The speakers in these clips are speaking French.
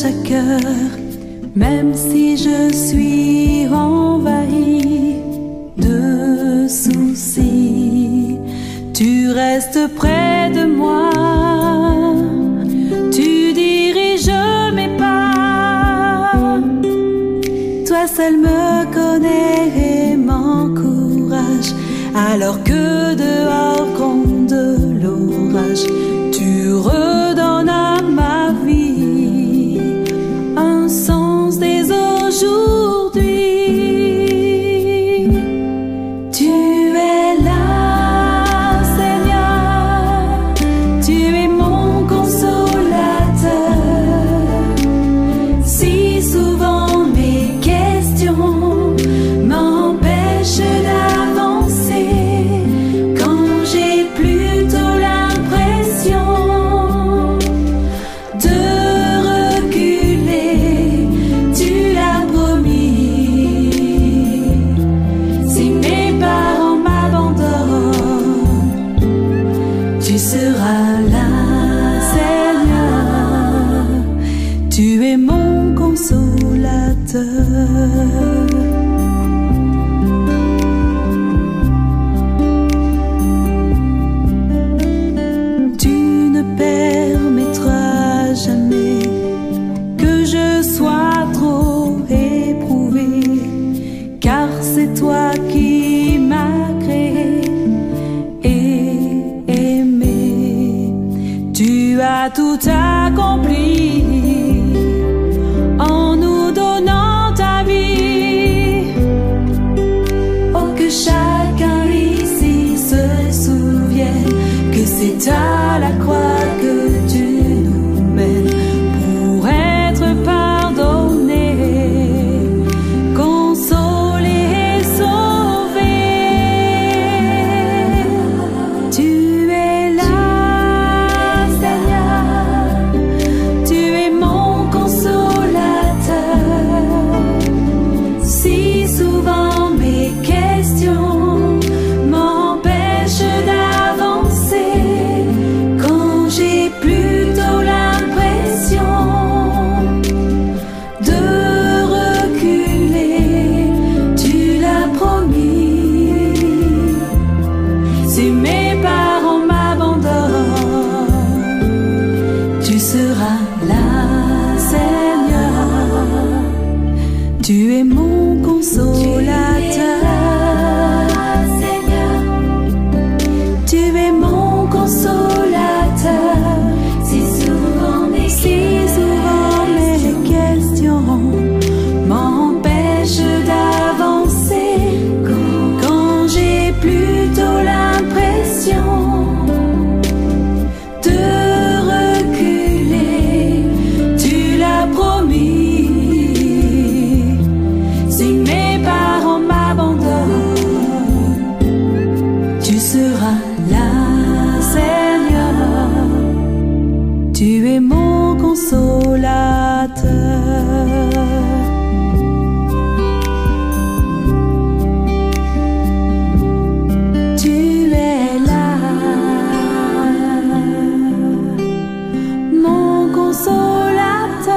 chaque heure, même si je suis envahie de soucis. Tu restes près de moi, tu diriges mes pas. Toi seul me connais et m'encourage, alors que dehors gronde l'orage. Tu redonnes à ma vie un sens dès aujourd'hui. Tu es là, Seigneur, tu es mon consolateur. Si souvent mes questions m'empêchent d'avancer, quand j'ai plutôt l'impression de reculer, tu l'as promis. Si mes parents m'abandonnent, tu seras là, Seigneur. Tu es mon consolateur. Tu ne permettras jamais que je sois trop éprouvée, car c'est toi qui m'as créé et aimé. Tu as tout accompli en nous donnant ta vie. Oh, que chacun ici se souvienne que c'est à la croix que tu nous mènes pour être pardonné, consolé et sauvé. Tu es là, Seigneur, tu es mon consolateur. Si souvent mes questions m'empêchent d'avancer, quand j'ai plutôt l'impression de reculer, tu l'as promis. Si mes parents m'abandonnent, tu seras là, Seigneur. Tu es mon consolateur. Tu es mon consolateur. Si souvent mes questions m'empêchent d'avancer, quand j'ai plutôt l'impression de reculer, tu l'as promis. Si mes parents m'abandonnent, tu seras là, Seigneur. Tu es mon consolateur. Tu es là, mon consolateur.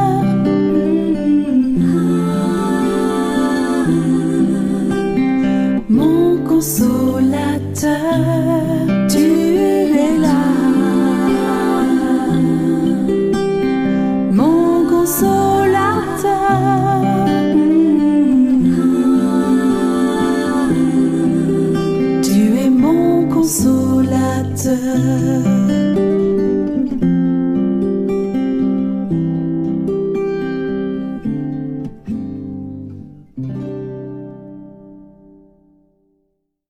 Mon consolateur, tu es là. Mon consolateur, tu es mon consolateur.